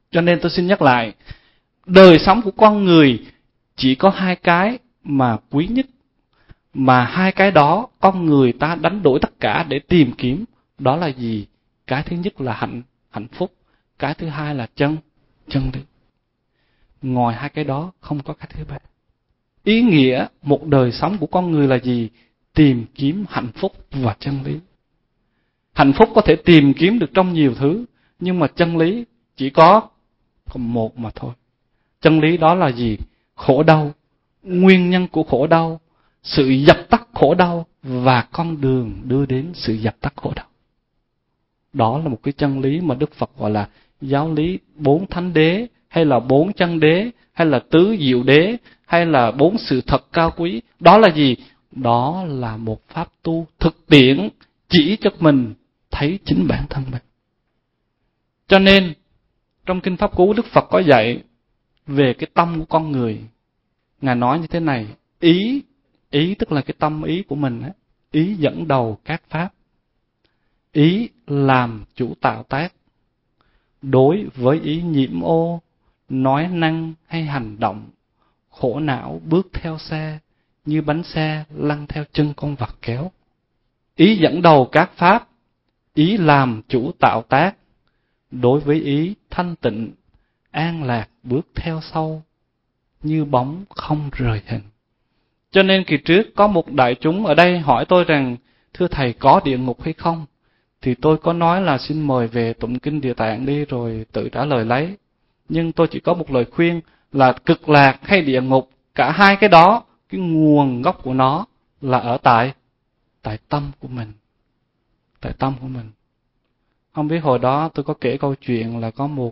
Cho nên tôi xin nhắc lại, đời sống của con người chỉ có hai cái mà quý nhất, mà hai cái đó con người ta đánh đổi tất cả để tìm kiếm. Đó là gì? Cái thứ nhất là hạnh phúc, cái thứ hai là chân lý. Ngoài hai cái đó không có cái thứ ba. Ý nghĩa một đời sống của con người là gì? Tìm kiếm hạnh phúc và chân lý. Hạnh phúc có thể tìm kiếm được trong nhiều thứ, nhưng mà chân lý chỉ có một mà thôi. Chân lý đó là gì? Khổ đau, nguyên nhân của khổ đau, sự dập tắt khổ đau và con đường đưa đến sự dập tắt khổ đau. Đó là một cái chân lý mà Đức Phật gọi là giáo lý 4 thánh đế, hay là 4 chân đế, hay là tứ diệu đế, hay là 4 sự thật cao quý. Đó là gì? Đó là một pháp tu thực tiễn chỉ cho mình thấy chính bản thân mình. Cho nên trong Kinh Pháp Cú, Đức Phật có dạy về cái tâm của con người. Ngài nói như thế này: ý tức là cái tâm ý của mình á, ý dẫn đầu các pháp, ý làm chủ tạo tác. Đối với ý nhiễm ô, nói năng hay hành động, khổ não bước theo xe, như bánh xe lăn theo chân con vật kéo. Ý dẫn đầu các pháp, ý làm chủ tạo tác. Đối với ý thanh tịnh, an lạc bước theo sau, như bóng không rời hình. Cho nên kỳ trước có một đại chúng ở đây hỏi tôi rằng: thưa thầy, có địa ngục hay không? Thì tôi có nói là xin mời về tụng kinh Địa Tạng đi rồi tự trả lời lấy. Nhưng tôi chỉ có một lời khuyên là cực lạc hay địa ngục, cả hai cái đó, cái nguồn gốc của nó là ở tại tâm của mình. Tại tâm của mình. Không biết hồi đó tôi có kể câu chuyện là có một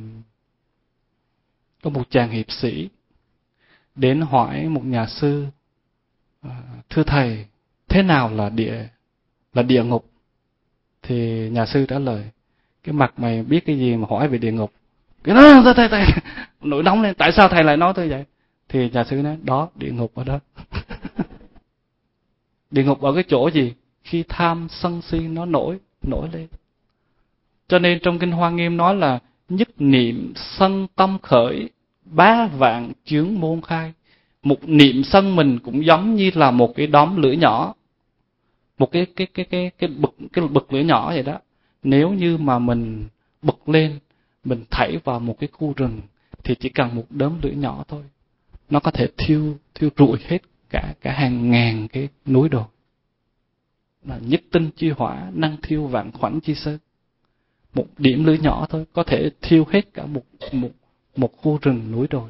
chàng hiệp sĩ đến hỏi một nhà sư: thưa thầy, thế nào là địa ngục? Thì nhà sư trả lời: cái mặt mày biết cái gì mà hỏi về địa ngục? Cái đó thầy nổi nóng lên, tại sao thầy lại nói tôi vậy? Thì nhà sư nói: đó, địa ngục ở đó. Địa ngục ở cái chỗ gì? Khi tham sân si nó nổi lên. Cho nên trong Kinh Hoa Nghiêm nói là nhất niệm sân tâm khởi, bá vạn chướng môn khai. Một niệm sân mình cũng giống như là một cái đóm lửa nhỏ, một cái bực lửa nhỏ vậy đó. Nếu như mà mình bực lên, mình thảy vào một cái khu rừng thì chỉ cần một đốm lửa nhỏ thôi, nó có thể thiêu rụi hết cả hàng ngàn cái núi đồi. Là nhất tinh chi hỏa, năng thiêu vạn khoảnh chi sơn. Một điểm lửa nhỏ thôi có thể thiêu hết cả một khu rừng núi đồi.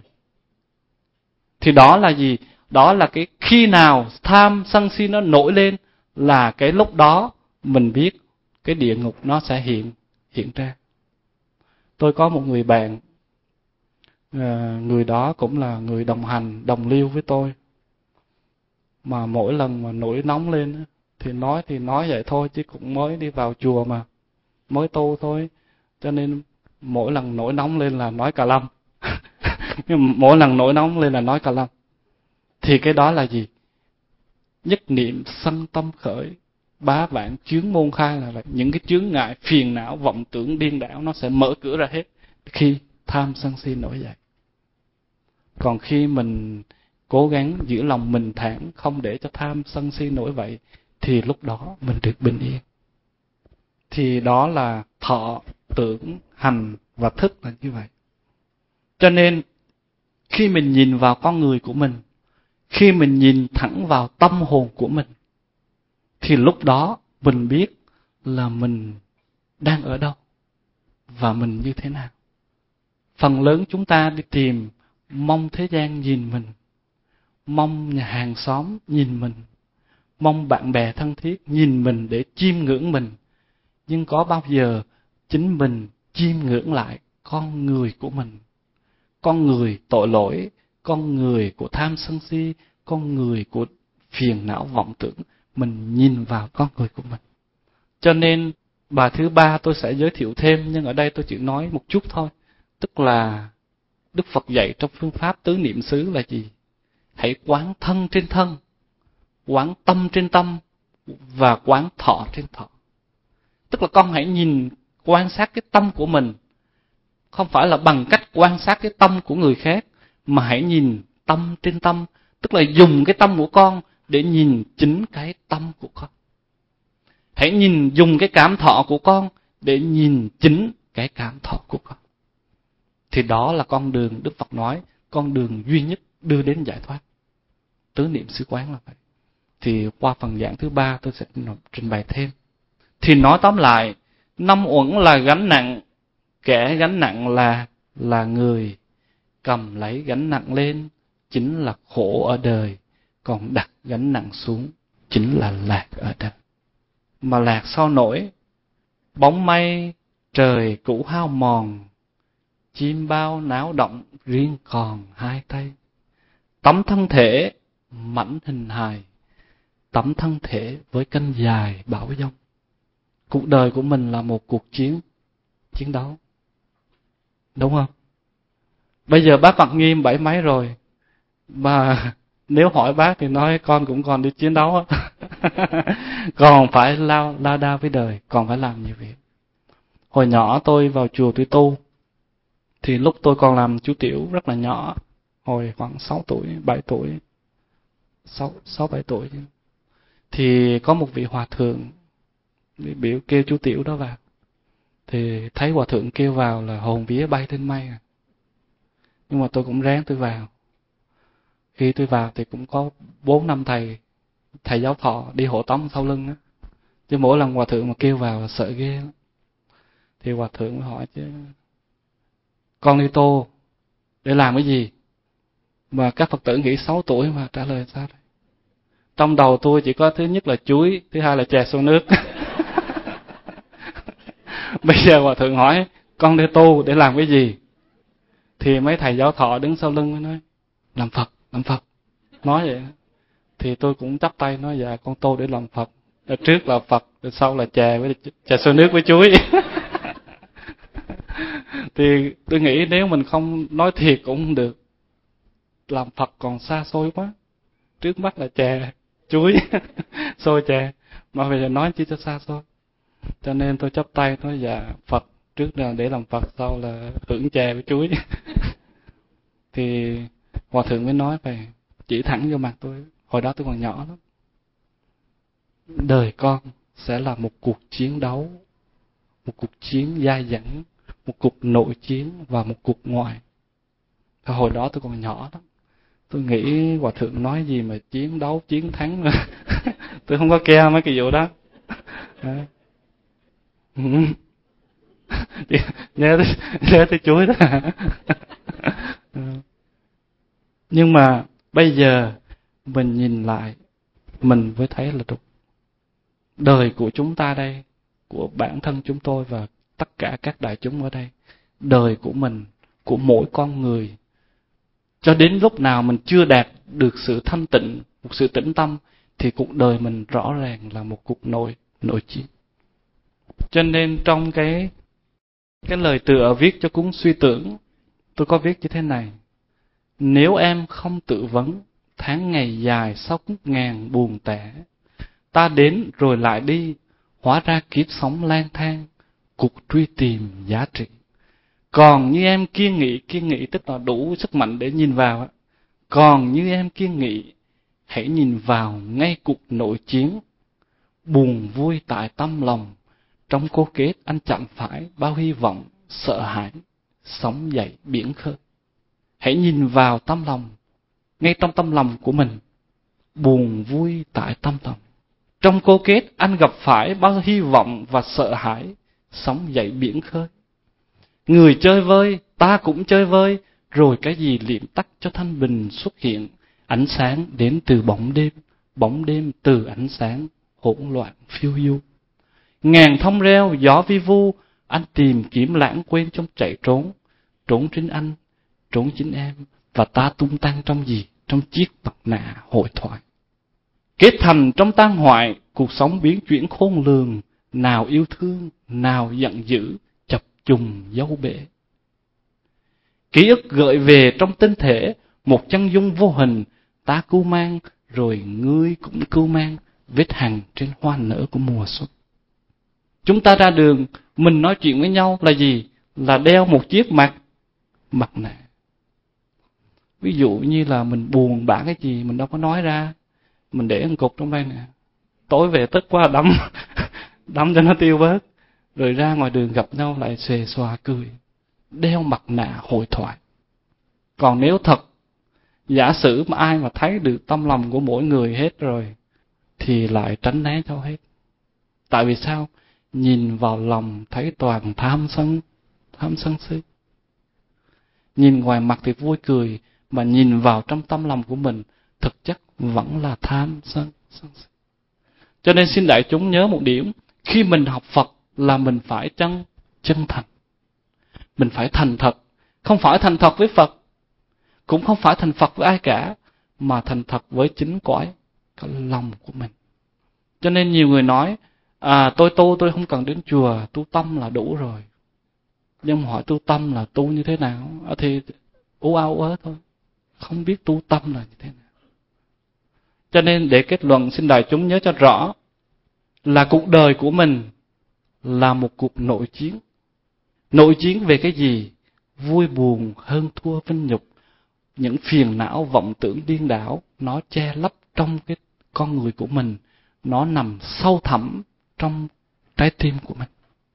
Thì đó là gì? Đó là cái khi nào tham sân si nó nổi lên là cái lúc đó mình biết cái địa ngục nó sẽ hiện ra. Tôi có một người bạn, người đó cũng là người đồng hành, đồng liêu với tôi. Mà mỗi lần mà nổi nóng lên thì nói vậy thôi, chứ cũng mới đi vào chùa mà, mới tu thôi. Cho nên mỗi lần nổi nóng lên là nói cà lâm. Nhưng mỗi lần nổi nóng lên là nói cà lâm. Thì cái đó là gì? Nhất niệm sân tâm khởi, bá vạn chướng môn khai, là những cái chướng ngại phiền não vọng tưởng điên đảo nó sẽ mở cửa ra hết khi tham sân si nổi dậy. Còn khi mình cố gắng giữ lòng mình thản, không để cho tham sân si nổi vậy, thì lúc đó mình được bình yên. Thì đó là thọ, tưởng, hành và thức là như vậy. Cho nên khi mình nhìn vào con người của mình, khi mình nhìn thẳng vào tâm hồn của mình, thì lúc đó mình biết là mình đang ở đâu và mình như thế nào. Phần lớn chúng ta đi tìm, mong thế gian nhìn mình, mong nhà hàng xóm nhìn mình, mong bạn bè thân thiết nhìn mình để chiêm ngưỡng mình. Nhưng có bao giờ chính mình chiêm ngưỡng lại con người của mình? Con người tội lỗi, con người của tham sân si, con người của phiền não vọng tưởng. Mình nhìn vào con người của mình. Cho nên bài thứ 3 tôi sẽ giới thiệu thêm, nhưng ở đây tôi chỉ nói một chút thôi. Tức là Đức Phật dạy trong phương pháp tứ niệm xứ là gì? Hãy quán thân trên thân, quán tâm trên tâm và quán thọ trên thọ. Tức là con hãy nhìn, quan sát cái tâm của mình. Không phải là bằng cách quan sát cái tâm của người khác, mà hãy nhìn tâm trên tâm. Tức là dùng cái tâm của con để nhìn chính cái tâm của con. Hãy dùng cái cảm thọ của con để nhìn chính cái cảm thọ của con. Thì đó là con đường Đức Phật nói, con đường duy nhất đưa đến giải thoát. Tứ niệm xứ quán là vậy. Thì qua phần giảng thứ 3 tôi sẽ trình bày thêm. Thì nói tóm lại, 5 uẩn là gánh nặng. Kẻ gánh nặng là người cầm lấy gánh nặng lên, chính là khổ ở đời. Còn đặt gánh nặng xuống chính là lạc ở đời. Mà lạc sao nổi? Bóng mây trời cũ hao mòn, chim bao náo động riêng còn hai tay. Tấm thân thể mảnh hình hài, tấm thân thể với cánh dài bão giông. Cuộc đời của mình là một cuộc chiến đấu. Đúng không? Bây giờ bác mặc nghiêm 7 mấy rồi, mà nếu hỏi bác thì nói con cũng còn đi chiến đấu á. Còn phải lao đao với đời, còn phải làm nhiều việc. Hồi nhỏ tôi vào chùa tôi tu, thì lúc tôi còn làm chú tiểu rất là nhỏ, hồi khoảng 6 tuổi, 7 tuổi, 6-7 tuổi. Thì có một vị hòa thượng biểu kêu chú tiểu đó vào. Thì thấy hòa thượng kêu vào là hồn vía bay trên mây. Nhưng mà tôi cũng ráng tôi vào. Khi tôi vào thì cũng có 4-5 thầy giáo thọ đi hộ tống sau lưng á. Chứ mỗi lần hòa thượng mà kêu vào là sợ ghê lắm. Thì hòa thượng mới hỏi chứ, con đi tô để làm cái gì? Mà các Phật tử nghĩ 6 tuổi mà trả lời sao đây? Trong đầu tôi chỉ có thứ nhất là chuối, thứ hai là chè xô nước. Bây giờ hòa thượng hỏi con đi tu để làm cái gì? Thì mấy thầy giáo thọ đứng sau lưng mới nói làm Phật. Nói vậy. Thì tôi cũng chắp tay nói dạ con tu để làm Phật. Trước là Phật, sau là chè xô nước với chuối. Thì tôi nghĩ nếu mình không nói thiệt cũng không được. Làm Phật còn xa xôi quá. Trước mắt là chè, chuối, xôi chè. Mà bây giờ nói chỉ cho xa xôi. Cho nên tôi chắp tay nói dạ Phật, trước là để làm Phật, sau là hưởng chè với chuối. Thì hòa thượng mới nói về, chỉ thẳng vô mặt tôi. Hồi đó tôi còn nhỏ lắm. Đời con sẽ là một cuộc chiến đấu, một cuộc chiến dai dẳng, một cuộc nội chiến và một cuộc ngoại. Hồi đó tôi còn nhỏ lắm. Tôi nghĩ hòa thượng nói gì mà chiến đấu, chiến thắng. Tôi không có care mấy cái vụ đó. Nhớ tới chuối đó. Nhưng mà bây giờ mình nhìn lại, mình mới thấy là đúng. Đời của chúng ta đây, của bản thân chúng tôi và tất cả các đại chúng ở đây, đời của mình, của mỗi con người, cho đến lúc nào mình chưa đạt được sự thanh tịnh, một sự tĩnh tâm, thì cuộc đời mình rõ ràng là một cuộc nội chiến. Cho nên trong cái lời tựa viết cho cuốn Suy Tưởng, tôi có viết như thế này: nếu em không tự vấn, tháng ngày dài sóc ngàn buồn tẻ, ta đến rồi lại đi, hóa ra kiếp sống lang thang, cuộc truy tìm giá trị. Còn như em kiên nghị tức là đủ sức mạnh để nhìn vào. Còn như em kiên nghị, hãy nhìn vào ngay cuộc nội chiến, buồn vui tại tâm lòng, trong cố kết anh chẳng phải bao hy vọng, sợ hãi, sóng dậy biển khơi. Hãy nhìn vào tâm lòng, ngay trong tâm lòng của mình, buồn vui tại tâm lòng. Trong cố kết anh gặp phải bao hy vọng và sợ hãi, sóng dậy biển khơi. Người chơi vơi, ta cũng chơi vơi, rồi cái gì liệm tắt cho thanh bình xuất hiện. Ánh sáng đến từ bóng đêm từ ánh sáng, hỗn loạn phiêu du. Ngàn thông reo gió vi vu, anh tìm kiếm lãng quên trong chạy trốn. Trốn chính anh, trốn chính em, và ta tung tăng trong gì? Trong chiếc mặt nạ hội thoại. Kết thành trong tan hoại, cuộc sống biến chuyển khôn lường, nào yêu thương, nào giận dữ, chập trùng dấu bể. Ký ức gợi về trong tinh thể, một chân dung vô hình, ta cưu mang, rồi ngươi cũng cưu mang, vết hằn trên hoa nở của mùa xuân. Chúng ta ra đường, mình nói chuyện với nhau là gì? là đeo một chiếc mặt nạ. Ví dụ như là mình buồn bã cái gì mình đâu có nói ra, mình để một cục trong đây nè, tối về tức quá đấm đấm cho nó tiêu bớt, rồi ra ngoài đường gặp nhau lại xề xòa cười, đeo mặt nạ hội thoại. Còn nếu thật giả sử mà ai mà thấy được tâm lòng của mỗi người hết rồi thì lại tránh né cho hết. Tại vì sao? Nhìn vào lòng thấy toàn tham sân si. Nhìn ngoài mặt thì vui cười, mà nhìn vào trong tâm lòng của mình thực chất vẫn là tham sân si. Cho nên xin đại chúng nhớ một điểm, khi mình học Phật là mình phải chân thành. Mình phải thành thật, không phải thành thật với Phật, cũng không phải thành Phật với ai cả, mà thành thật với chính cõi cái lòng của mình. Cho nên nhiều người nói, tôi không cần đến chùa, tu tâm là đủ rồi. Nhưng mà hỏi tu tâm là tu như thế nào? Thì ú ớ thôi, không biết tu tâm là như thế nào. Cho nên để kết luận, xin đại chúng nhớ cho rõ là cuộc đời của mình là một cuộc nội chiến. Nội chiến về cái gì? Vui buồn, hơn thua, vinh nhục. Những phiền não, vọng tưởng điên đảo, nó che lấp trong cái con người của mình. Nó nằm sâu thẳm trong trái tim của mình.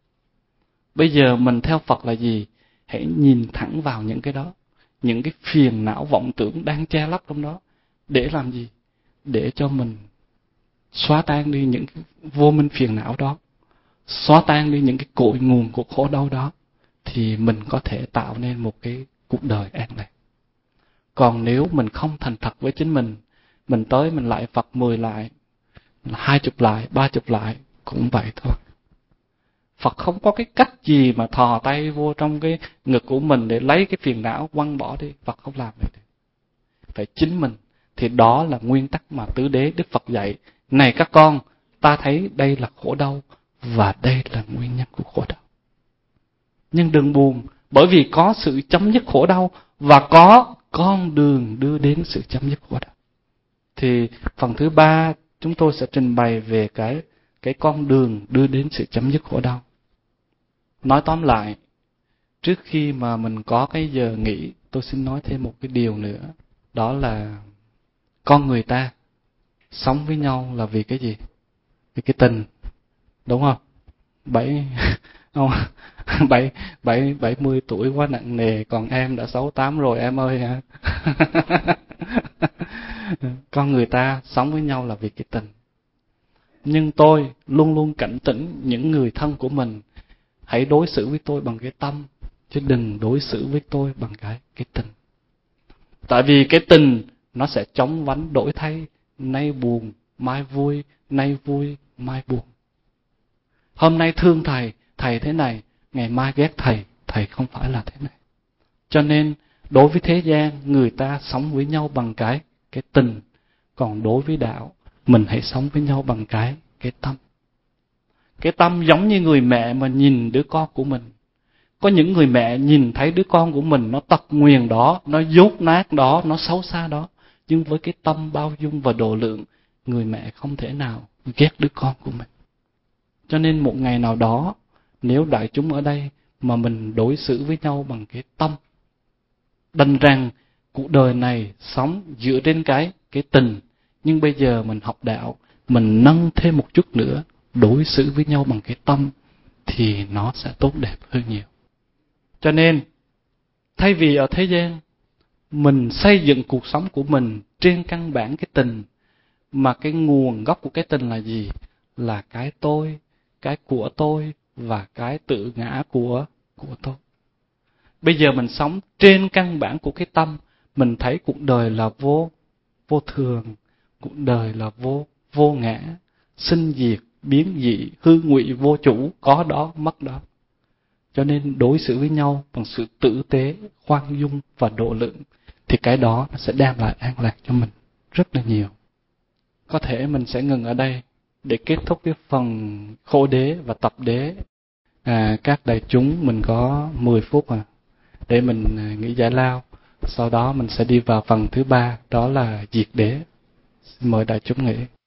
Bây giờ mình theo Phật là gì? Hãy nhìn thẳng vào những cái đó, những cái phiền não, vọng tưởng đang che lấp trong đó. Để làm gì? Để cho mình xóa tan đi những cái vô minh phiền não đó, xóa tan đi những cái cội nguồn của khổ đau đó, thì mình có thể tạo nên một cái cuộc đời an lạc. Còn nếu mình không thành thật với chính mình tới mình lại Phật 10 lại, 20 lại, 30 lại, cũng vậy thôi. Phật không có cái cách gì mà thò tay vô trong cái ngực của mình để lấy cái phiền não quăng bỏ đi. Phật không làm vậy. Phải chính mình. Thì đó là nguyên tắc mà Tứ Đế Đức Phật dạy. Này các con, ta thấy đây là khổ đau, và đây là nguyên nhân của khổ đau. Nhưng đừng buồn, bởi vì có sự chấm dứt khổ đau, và có con đường đưa đến sự chấm dứt khổ đau. Thì phần thứ 3 chúng tôi sẽ trình bày về cái con đường đưa đến sự chấm dứt khổ đau. Nói tóm lại, trước khi mà mình có cái giờ nghỉ, tôi xin nói thêm một cái điều nữa. Đó là con người ta sống với nhau là vì cái gì? Vì cái tình, đúng không? 70 tuổi quá nặng nề, còn em đã 68 rồi em ơi hả? Con người ta sống với nhau là vì cái tình. Nhưng tôi luôn luôn cảnh tỉnh những người thân của mình, hãy đối xử với tôi bằng cái tâm, chứ đừng đối xử với tôi bằng cái tình. Tại vì cái tình nó sẽ chóng vánh đổi thay, nay buồn, mai vui, nay vui, mai buồn. Hôm nay thương thầy thế này, ngày mai ghét thầy không phải là thế này. Cho nên đối với thế gian, người ta sống với nhau bằng cái tình. Còn đối với đạo, mình hãy sống với nhau bằng cái tâm. Cái tâm giống như người mẹ mà nhìn đứa con của mình. Có những người mẹ nhìn thấy đứa con của mình nó tật nguyền đó, nó dốt nát đó, nó xấu xa đó, nhưng với cái tâm bao dung và độ lượng, người mẹ không thể nào ghét đứa con của mình. Cho nên một ngày nào đó, nếu đại chúng ở đây mà mình đối xử với nhau bằng cái tâm, đành rằng cuộc đời này sống dựa trên cái tình, nhưng bây giờ mình học đạo, mình nâng thêm một chút nữa, đối xử với nhau bằng cái tâm, thì nó sẽ tốt đẹp hơn nhiều. Cho nên, thay vì ở thế gian, mình xây dựng cuộc sống của mình trên căn bản cái tình, mà cái nguồn gốc của cái tình là gì? Là cái tôi, cái của tôi, và cái tự ngã của tôi. Bây giờ mình sống trên căn bản của cái tâm, mình thấy cuộc đời là vô thường, cuộc đời là vô ngã, sinh diệt, biến dị, hư ngụy, vô chủ, có đó, mất đó. Cho nên đối xử với nhau bằng sự tử tế, khoan dung và độ lượng, thì cái đó nó sẽ đem lại an lạc cho mình rất là nhiều. Có thể mình sẽ ngừng ở đây để kết thúc cái phần khổ đế và tập đế. Các đại chúng mình có 10 phút để mình nghỉ giải lao. Sau đó mình sẽ đi vào phần thứ 3, đó là diệt đế. Xin mời đại chúng nghỉ.